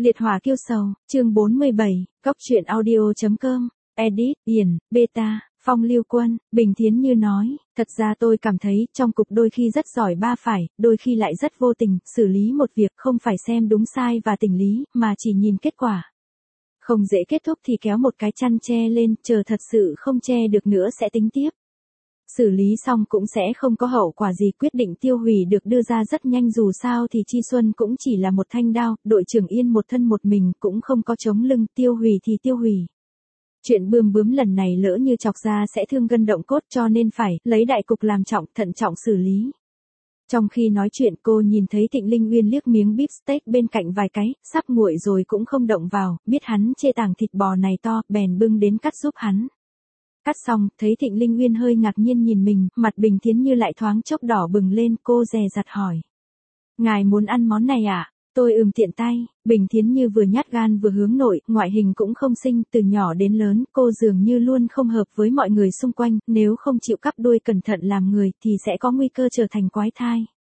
Liệt hỏa kiêu sầu, chương 47, Cóc truyện audio.com, edit, Yển, beta, Phong Lưu Quân, Bình Thiến Như nói, thật ra tôi cảm thấy trong cục đôi khi rất giỏi ba phải, đôi khi lại rất vô tình, xử lý một việc không phải xem đúng sai và tình lý, mà chỉ nhìn kết quả. Không dễ kết thúc thì kéo một cái chăn che lên, chờ thật sự không che được nữa sẽ tính tiếp. Xử lý xong cũng sẽ không có hậu quả gì, quyết định tiêu hủy được đưa ra rất nhanh, dù sao thì Chi Xuân cũng chỉ là một thanh đao, đội trưởng Yên một thân một mình cũng không có chống lưng, tiêu hủy thì tiêu hủy. Chuyện bươm bướm lần này lỡ như chọc ra sẽ thương gân động cốt, cho nên phải lấy đại cục làm trọng, thận trọng xử lý. Trong khi nói chuyện cô nhìn thấy Thịnh Linh Uyên liếc miếng beef steak bên cạnh vài cái, sắp nguội rồi cũng không động vào, biết hắn chê tảng thịt bò này to, bèn bưng đến cắt giúp hắn. Cắt xong, thấy Thịnh Linh Uyên hơi ngạc nhiên nhìn mình, mặt Bình Thiến Như lại thoáng chốc đỏ bừng lên, cô dè dặt hỏi. Ngài muốn ăn món này à? Tôi tiện tay. Bình Thiến Như vừa nhát gan vừa hướng nội, ngoại hình cũng không xinh, từ nhỏ đến lớn, cô dường như luôn không hợp với mọi người xung quanh, nếu không chịu cắp đuôi cẩn thận làm người, thì sẽ có nguy cơ trở thành quái thai.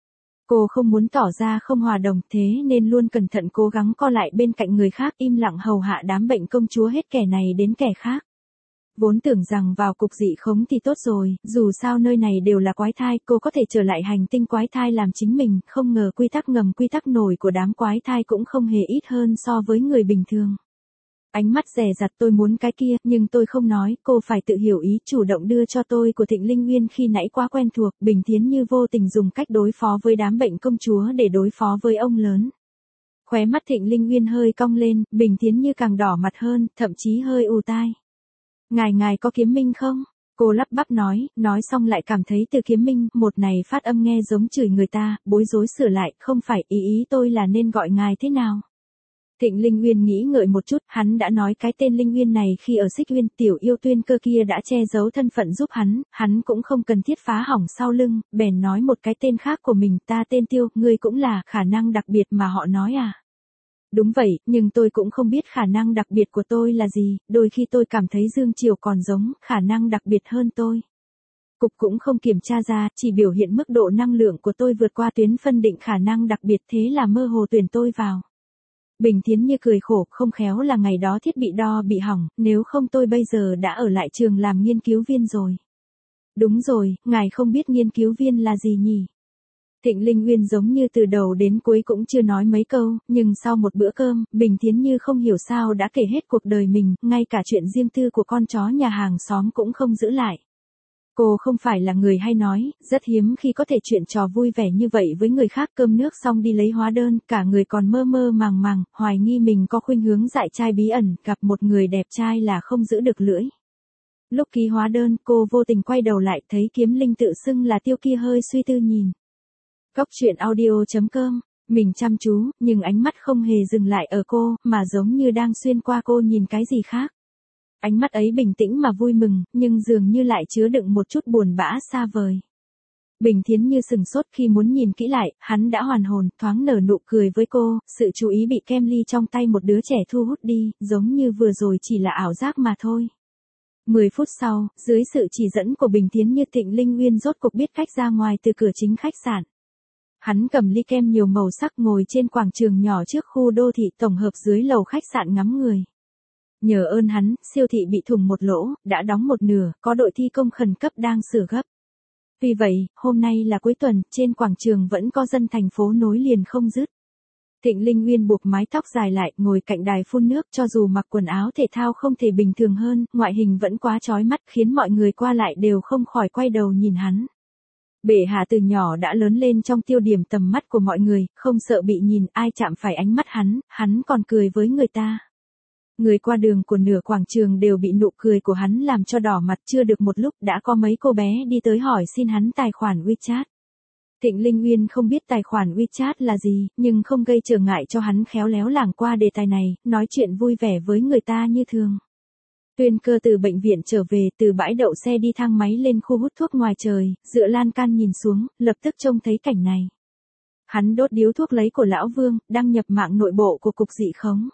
Cô không muốn tỏ ra không hòa đồng, thế nên luôn cẩn thận cố gắng co lại bên cạnh người khác, im lặng hầu hạ đám bệnh công chúa hết kẻ này đến kẻ khác. Vốn tưởng rằng vào cục dị khống thì tốt rồi, dù sao nơi này đều là quái thai, cô có thể trở lại hành tinh quái thai làm chính mình, không ngờ quy tắc ngầm quy tắc nổi của đám quái thai cũng không hề ít hơn so với người bình thường. Ánh mắt dè dặt, tôi muốn cái kia, nhưng tôi không nói, cô phải tự hiểu ý, chủ động đưa cho tôi của Thịnh Linh Uyên khi nãy quá quen thuộc, Bình Thiến Như vô tình dùng cách đối phó với đám bệnh công chúa để đối phó với ông lớn. Khóe mắt Thịnh Linh Uyên hơi cong lên, Bình Thiến Như càng đỏ mặt hơn, thậm chí hơi ù tai. Ngài có kiếm minh không? Cô lắp bắp nói xong lại cảm thấy từ kiếm minh, một này phát âm nghe giống chửi người ta, bối rối sửa lại, không phải, ý tôi là nên gọi ngài thế nào? Thịnh Linh Uyên nghĩ ngợi một chút, hắn đã nói cái tên Linh Uyên này khi ở Xích Uyên, tiểu yêu tuyên cơ kia đã che giấu thân phận giúp hắn cũng không cần thiết phá hỏng sau lưng, bèn nói một cái tên khác của mình, ta tên Tiêu, ngươi cũng là khả năng đặc biệt mà họ nói à? Đúng vậy, nhưng tôi cũng không biết khả năng đặc biệt của tôi là gì, đôi khi tôi cảm thấy Dương Triều còn giống khả năng đặc biệt hơn tôi. Cục cũng không kiểm tra ra, chỉ biểu hiện mức độ năng lượng của tôi vượt qua tuyến phân định khả năng đặc biệt, thế là mơ hồ tuyển tôi vào. Bình Thiến Như cười khổ, không khéo là ngày đó thiết bị đo bị hỏng, nếu không tôi bây giờ đã ở lại trường làm nghiên cứu viên rồi. Đúng rồi, ngài không biết nghiên cứu viên là gì nhỉ? Thịnh Linh Uyên giống như từ đầu đến cuối cũng chưa nói mấy câu, nhưng sau một bữa cơm, Bình Thiến Như không hiểu sao đã kể hết cuộc đời mình, ngay cả chuyện riêng tư của con chó nhà hàng xóm cũng không giữ lại. Cô không phải là người hay nói, rất hiếm khi có thể chuyện trò vui vẻ như vậy với người khác, cơm nước xong đi lấy hóa đơn, cả người còn mơ mơ màng màng, hoài nghi mình có khuynh hướng dại trai bí ẩn, gặp một người đẹp trai là không giữ được lưỡi. Lúc ký hóa đơn, cô vô tình quay đầu lại thấy Kiếm Linh tự xưng là Tiêu kia hơi suy tư nhìn. Cóc truyện audio.com, mình chăm chú, nhưng ánh mắt không hề dừng lại ở cô, mà giống như đang xuyên qua cô nhìn cái gì khác. Ánh mắt ấy bình tĩnh mà vui mừng, nhưng dường như lại chứa đựng một chút buồn bã xa vời. Bình Thiến Như sừng sốt khi muốn nhìn kỹ lại, hắn đã hoàn hồn, thoáng nở nụ cười với cô, sự chú ý bị kem ly trong tay một đứa trẻ thu hút đi, giống như vừa rồi chỉ là ảo giác mà thôi. 10 phút sau, dưới sự chỉ dẫn của Bình Thiến Như, Thịnh Linh Uyên rốt cuộc biết cách ra ngoài từ cửa chính khách sạn. Hắn cầm ly kem nhiều màu sắc ngồi trên quảng trường nhỏ trước khu đô thị tổng hợp dưới lầu khách sạn ngắm người. Nhờ ơn hắn, siêu thị bị thủng một lỗ, đã đóng một nửa, có đội thi công khẩn cấp đang sửa gấp. Vì vậy, hôm nay là cuối tuần, trên quảng trường vẫn có dân thành phố nối liền không dứt. Thịnh Linh Uyên buộc mái tóc dài lại, ngồi cạnh đài phun nước, cho dù mặc quần áo thể thao không thể bình thường hơn, ngoại hình vẫn quá chói mắt khiến mọi người qua lại đều không khỏi quay đầu nhìn hắn. Bệ hạ từ nhỏ đã lớn lên trong tiêu điểm tầm mắt của mọi người, không sợ bị nhìn, ai chạm phải ánh mắt hắn còn cười với người ta. Người qua đường của nửa quảng trường đều bị nụ cười của hắn làm cho đỏ mặt, chưa được một lúc đã có mấy cô bé đi tới hỏi xin hắn tài khoản WeChat. Thịnh Linh Uyên không biết tài khoản WeChat là gì, nhưng không gây trở ngại cho hắn khéo léo lảng qua đề tài này, nói chuyện vui vẻ với người ta như thường. Tuyên Cơ từ bệnh viện trở về, từ bãi đậu xe đi thang máy lên khu hút thuốc ngoài trời, dựa lan can nhìn xuống, lập tức trông thấy cảnh này. Hắn đốt điếu thuốc lấy của Lão Vương, đăng nhập mạng nội bộ của cục dị khống.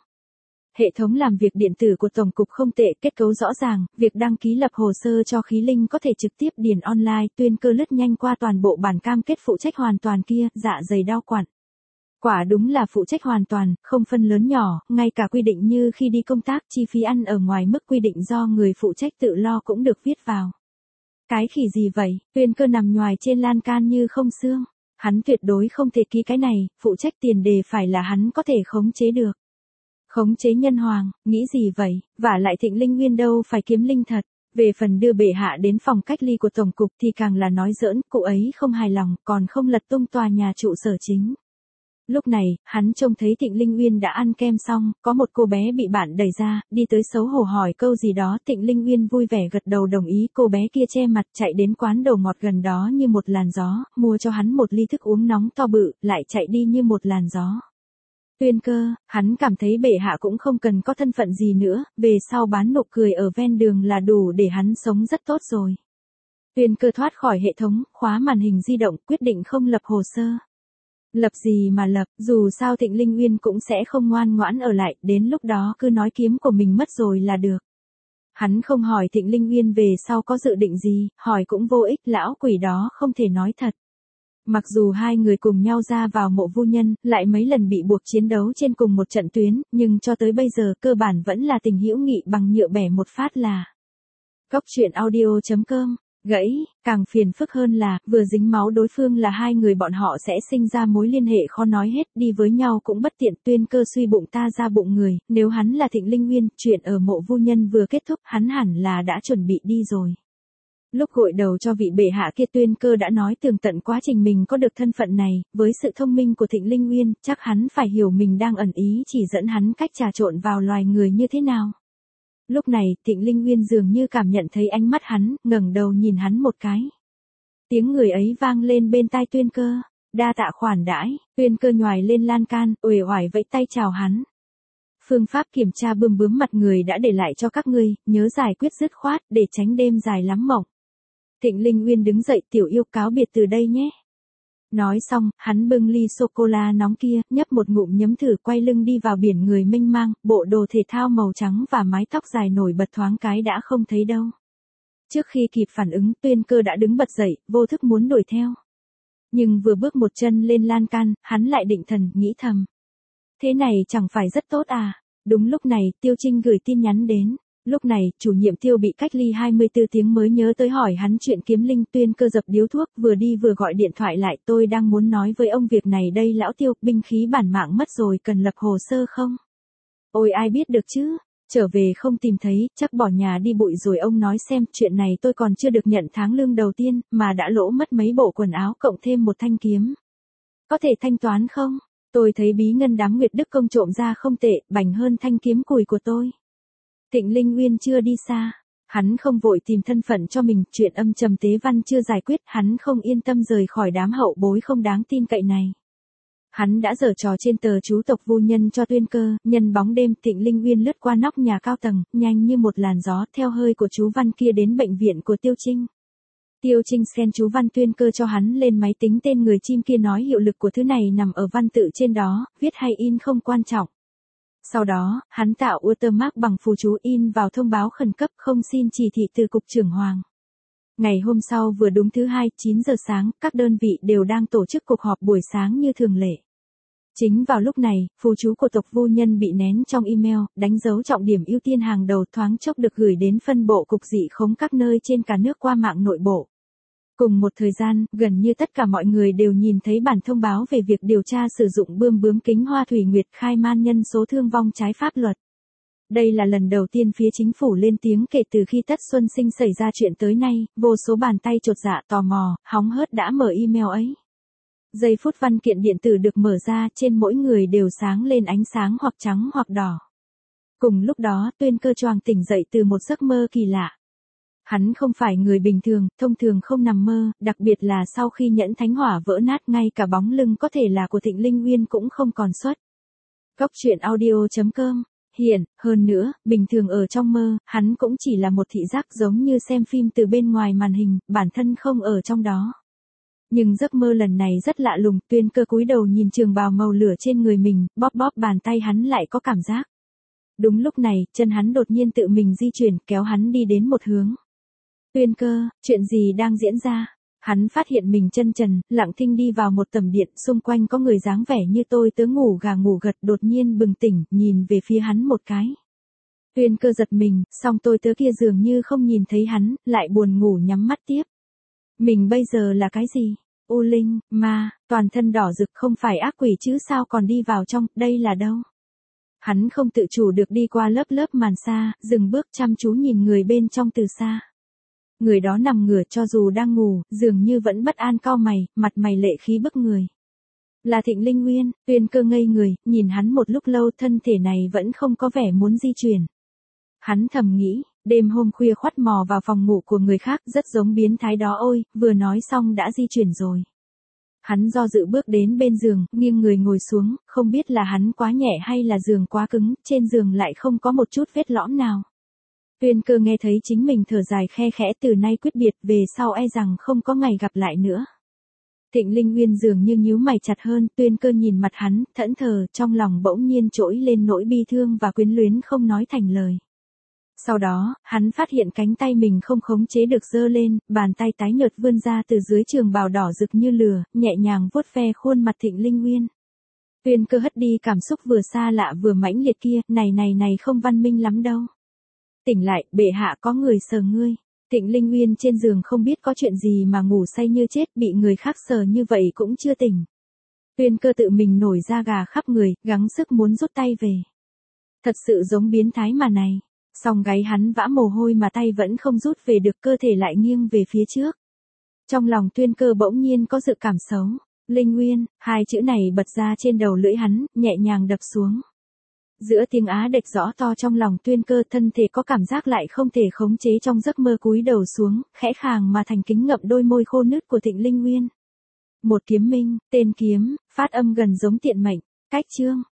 Hệ thống làm việc điện tử của Tổng cục không tệ, kết cấu rõ ràng, việc đăng ký lập hồ sơ cho Khí Linh có thể trực tiếp điền online, Tuyên Cơ lướt nhanh qua toàn bộ bản cam kết phụ trách hoàn toàn kia, dạ dày đau quặn. Quả đúng là phụ trách hoàn toàn, không phân lớn nhỏ, ngay cả quy định như khi đi công tác chi phí ăn ở ngoài mức quy định do người phụ trách tự lo cũng được viết vào. Cái khỉ gì vậy, Tuyên Cơ nằm nhoài trên lan can như không xương. Hắn tuyệt đối không thể ký cái này, phụ trách tiền đề phải là hắn có thể khống chế được. Khống chế nhân hoàng, nghĩ gì vậy, vả lại Thịnh Linh Nguyên đâu phải kiếm linh thật. Về phần đưa bệ hạ đến phòng cách ly của tổng cục thì càng là nói giỡn, cụ ấy không hài lòng, còn không lật tung tòa nhà trụ sở chính. Lúc này, hắn trông thấy Thịnh Linh Nguyên đã ăn kem xong, có một cô bé bị bạn đẩy ra, đi tới xấu hổ hỏi câu gì đó, Thịnh Linh Nguyên vui vẻ gật đầu đồng ý, cô bé kia che mặt chạy đến quán đồ ngọt gần đó như một làn gió, mua cho hắn một ly thức uống nóng to bự, lại chạy đi như một làn gió. Tuyên Cơ, hắn cảm thấy bệ hạ cũng không cần có thân phận gì nữa, về sau bán nụ cười ở ven đường là đủ để hắn sống rất tốt rồi. Tuyên Cơ thoát khỏi hệ thống, khóa màn hình di động, quyết định không lập hồ sơ. Lập gì mà lập, dù sao Thịnh Linh Nguyên cũng sẽ không ngoan ngoãn ở lại, đến lúc đó cứ nói kiếm của mình mất rồi là được. Hắn không hỏi Thịnh Linh Nguyên về sau có dự định gì, hỏi cũng vô ích, lão quỷ đó không thể nói thật. Mặc dù hai người cùng nhau ra vào mộ Vu Nhân, lại mấy lần bị buộc chiến đấu trên cùng một trận tuyến, nhưng cho tới bây giờ cơ bản vẫn là tình hữu nghị bằng nhựa bẻ một phát là. Cóc truyện audio.com Gãy, càng phiền phức hơn là, vừa dính máu đối phương là hai người bọn họ sẽ sinh ra mối liên hệ khó nói hết, đi với nhau cũng bất tiện. Tuyên Cơ suy bụng ta ra bụng người, nếu hắn là Thịnh Linh Nguyên, chuyện ở mộ Vu Nhân vừa kết thúc, hắn hẳn là đã chuẩn bị đi rồi. Lúc gội đầu cho vị bệ hạ kia Tuyên Cơ đã nói tường tận quá trình mình có được thân phận này, với sự thông minh của Thịnh Linh Nguyên, chắc hắn phải hiểu mình đang ẩn ý chỉ dẫn hắn cách trà trộn vào loài người như thế nào. Lúc này, Thịnh Linh Nguyên dường như cảm nhận thấy ánh mắt hắn, ngẩng đầu nhìn hắn một cái. Tiếng người ấy vang lên bên tai Tuyên Cơ, đa tạ khoản đãi. Tuyên Cơ nhoài lên lan can, uể oải vẫy tay chào hắn. Phương pháp kiểm tra bươm bướm mặt người đã để lại cho các ngươi, nhớ giải quyết dứt khoát, để tránh đêm dài lắm mộng. Thịnh Linh Nguyên đứng dậy, tiểu yêu cáo biệt từ đây nhé. Nói xong, hắn bưng ly sô-cô-la nóng kia, nhấp một ngụm nhấm thử, quay lưng đi vào biển người mênh mang, bộ đồ thể thao màu trắng và mái tóc dài nổi bật thoáng cái đã không thấy đâu. Trước khi kịp phản ứng, Tuyên Cơ đã đứng bật dậy, vô thức muốn đuổi theo. Nhưng vừa bước một chân lên lan can, hắn lại định thần, nghĩ thầm. Thế này chẳng phải rất tốt à? Đúng lúc này, Tiêu Trinh gửi tin nhắn đến. Lúc này, chủ nhiệm Tiêu bị cách ly 24 tiếng mới nhớ tới hỏi hắn chuyện kiếm linh. Tuyên Cơ dập điếu thuốc, vừa đi vừa gọi điện thoại lại, tôi đang muốn nói với ông việc này đây lão Tiêu, binh khí bản mạng mất rồi, cần lập hồ sơ không? Ôi ai biết được chứ, trở về không tìm thấy, chắc bỏ nhà đi bụi rồi. Ông nói xem, chuyện này tôi còn chưa được nhận tháng lương đầu tiên, mà đã lỗ mất mấy bộ quần áo cộng thêm một thanh kiếm. Có thể thanh toán không? Tôi thấy bí ngân đám Nguyệt Đức Công trộm ra không tệ, bảnh hơn thanh kiếm cùi của tôi. Thịnh Linh Nguyên chưa đi xa, hắn không vội tìm thân phận cho mình, chuyện âm trầm tế văn chưa giải quyết, hắn không yên tâm rời khỏi đám hậu bối không đáng tin cậy này. Hắn đã giở trò trên tờ chú tộc Vu Nhân cho Tuyên Cơ, nhân bóng đêm Thịnh Linh Nguyên lướt qua nóc nhà cao tầng, nhanh như một làn gió theo hơi của chú văn kia đến bệnh viện của Tiêu Trinh. Tiêu Trinh scan chú văn Tuyên Cơ cho hắn lên máy tính, tên người chim kia nói hiệu lực của thứ này nằm ở văn tự trên đó, viết hay in không quan trọng. Sau đó, hắn tạo watermark bằng phù chú in vào thông báo khẩn cấp không xin chỉ thị từ cục trưởng Hoàng. Ngày hôm sau vừa đúng thứ Hai, 9 giờ sáng, các đơn vị đều đang tổ chức cuộc họp buổi sáng như thường lệ. Chính vào lúc này, phù chú của tộc Vu Nhân bị nén trong email, đánh dấu trọng điểm ưu tiên hàng đầu thoáng chốc được gửi đến phân bộ cục dị khống các nơi trên cả nước qua mạng nội bộ. Cùng một thời gian, gần như tất cả mọi người đều nhìn thấy bản thông báo về việc điều tra sử dụng bươm bướm kính hoa thủy nguyệt khai man nhân số thương vong trái pháp luật. Đây là lần đầu tiên phía chính phủ lên tiếng kể từ khi Tất Xuân Sinh xảy ra chuyện tới nay, vô số bàn tay chột dạ tò mò, hóng hớt đã mở email ấy. Giây phút văn kiện điện tử được mở ra, trên mỗi người đều sáng lên ánh sáng hoặc trắng hoặc đỏ. Cùng lúc đó, Tuyên Cơ choàng tỉnh dậy từ một giấc mơ kỳ lạ. Hắn không phải người bình thường, thông thường không nằm mơ, đặc biệt là sau khi nhẫn thánh hỏa vỡ nát, ngay cả bóng lưng có thể là của Thịnh Linh Nguyên cũng không còn xuất. Cóc truyện audio.com Hiện, hơn nữa, bình thường ở trong mơ, hắn cũng chỉ là một thị giác giống như xem phim từ bên ngoài màn hình, bản thân không ở trong đó. Nhưng giấc mơ lần này rất lạ lùng, Tuyên Cơ cúi đầu nhìn trường bào màu lửa trên người mình, bóp bóp bàn tay hắn lại có cảm giác. Đúng lúc này, chân hắn đột nhiên tự mình di chuyển, kéo hắn đi đến một hướng. Tuyên Cơ, chuyện gì đang diễn ra? Hắn phát hiện mình chân trần, lặng thinh đi vào một tầm điện, xung quanh có người dáng vẻ như tôi tớ ngủ gà ngủ gật, đột nhiên bừng tỉnh, nhìn về phía hắn một cái. Tuyên Cơ giật mình, song tôi tớ kia dường như không nhìn thấy hắn, lại buồn ngủ nhắm mắt tiếp. Mình bây giờ là cái gì? U linh, ma, toàn thân đỏ rực, không phải ác quỷ chứ sao còn đi vào trong, đây là đâu? Hắn không tự chủ được đi qua lớp lớp màn sa, dừng bước chăm chú nhìn người bên trong từ xa. Người đó nằm ngửa, cho dù đang ngủ, dường như vẫn bất an cau mày, mặt mày lệ khí bức người. Là Thịnh Linh Nguyên. Tuyên Cơ ngây người, nhìn hắn một lúc lâu, thân thể này vẫn không có vẻ muốn di chuyển. Hắn thầm nghĩ, đêm hôm khuya khoắt mò vào phòng ngủ của người khác, rất giống biến thái đó ôi, vừa nói xong đã di chuyển rồi. Hắn do dự bước đến bên giường, nghiêng người ngồi xuống, không biết là hắn quá nhẹ hay là giường quá cứng, trên giường lại không có một chút vết lõm nào. Tuyên Cơ nghe thấy chính mình thở dài khe khẽ, từ nay quyết biệt, về sau e rằng không có ngày gặp lại nữa. Thịnh Linh Nguyên dường như nhíu mày chặt hơn, Tuyên Cơ nhìn mặt hắn, thẫn thờ, trong lòng bỗng nhiên trỗi lên nỗi bi thương và quyến luyến không nói thành lời. Sau đó, hắn phát hiện cánh tay mình không khống chế được giơ lên, bàn tay tái nhợt vươn ra từ dưới trường bào đỏ rực như lửa, nhẹ nhàng vuốt ve khuôn mặt Thịnh Linh Nguyên. Tuyên Cơ hất đi cảm xúc vừa xa lạ vừa mãnh liệt kia, này không văn minh lắm đâu. Tỉnh lại, bệ hạ có người sờ ngươi. Thịnh Linh Nguyên trên giường không biết có chuyện gì mà ngủ say như chết, bị người khác sờ như vậy cũng chưa tỉnh. Tuyên Cơ tự mình nổi da gà khắp người, gắng sức muốn rút tay về. Thật sự giống biến thái mà này. Song gáy hắn vã mồ hôi mà tay vẫn không rút về được, cơ thể lại nghiêng về phía trước. Trong lòng Tuyên Cơ bỗng nhiên có dự cảm xấu. Linh Nguyên, hai chữ này bật ra trên đầu lưỡi hắn, nhẹ nhàng đập xuống. Giữa tiếng á đệch rõ to trong lòng Tuyên Cơ, thân thể có cảm giác lại không thể khống chế, trong giấc mơ cúi đầu xuống, khẽ khàng mà thành kính ngậm đôi môi khô nứt của Thịnh Linh Nguyên. Một kiếm minh, tên kiếm, phát âm gần giống tiện mệnh, cách chương.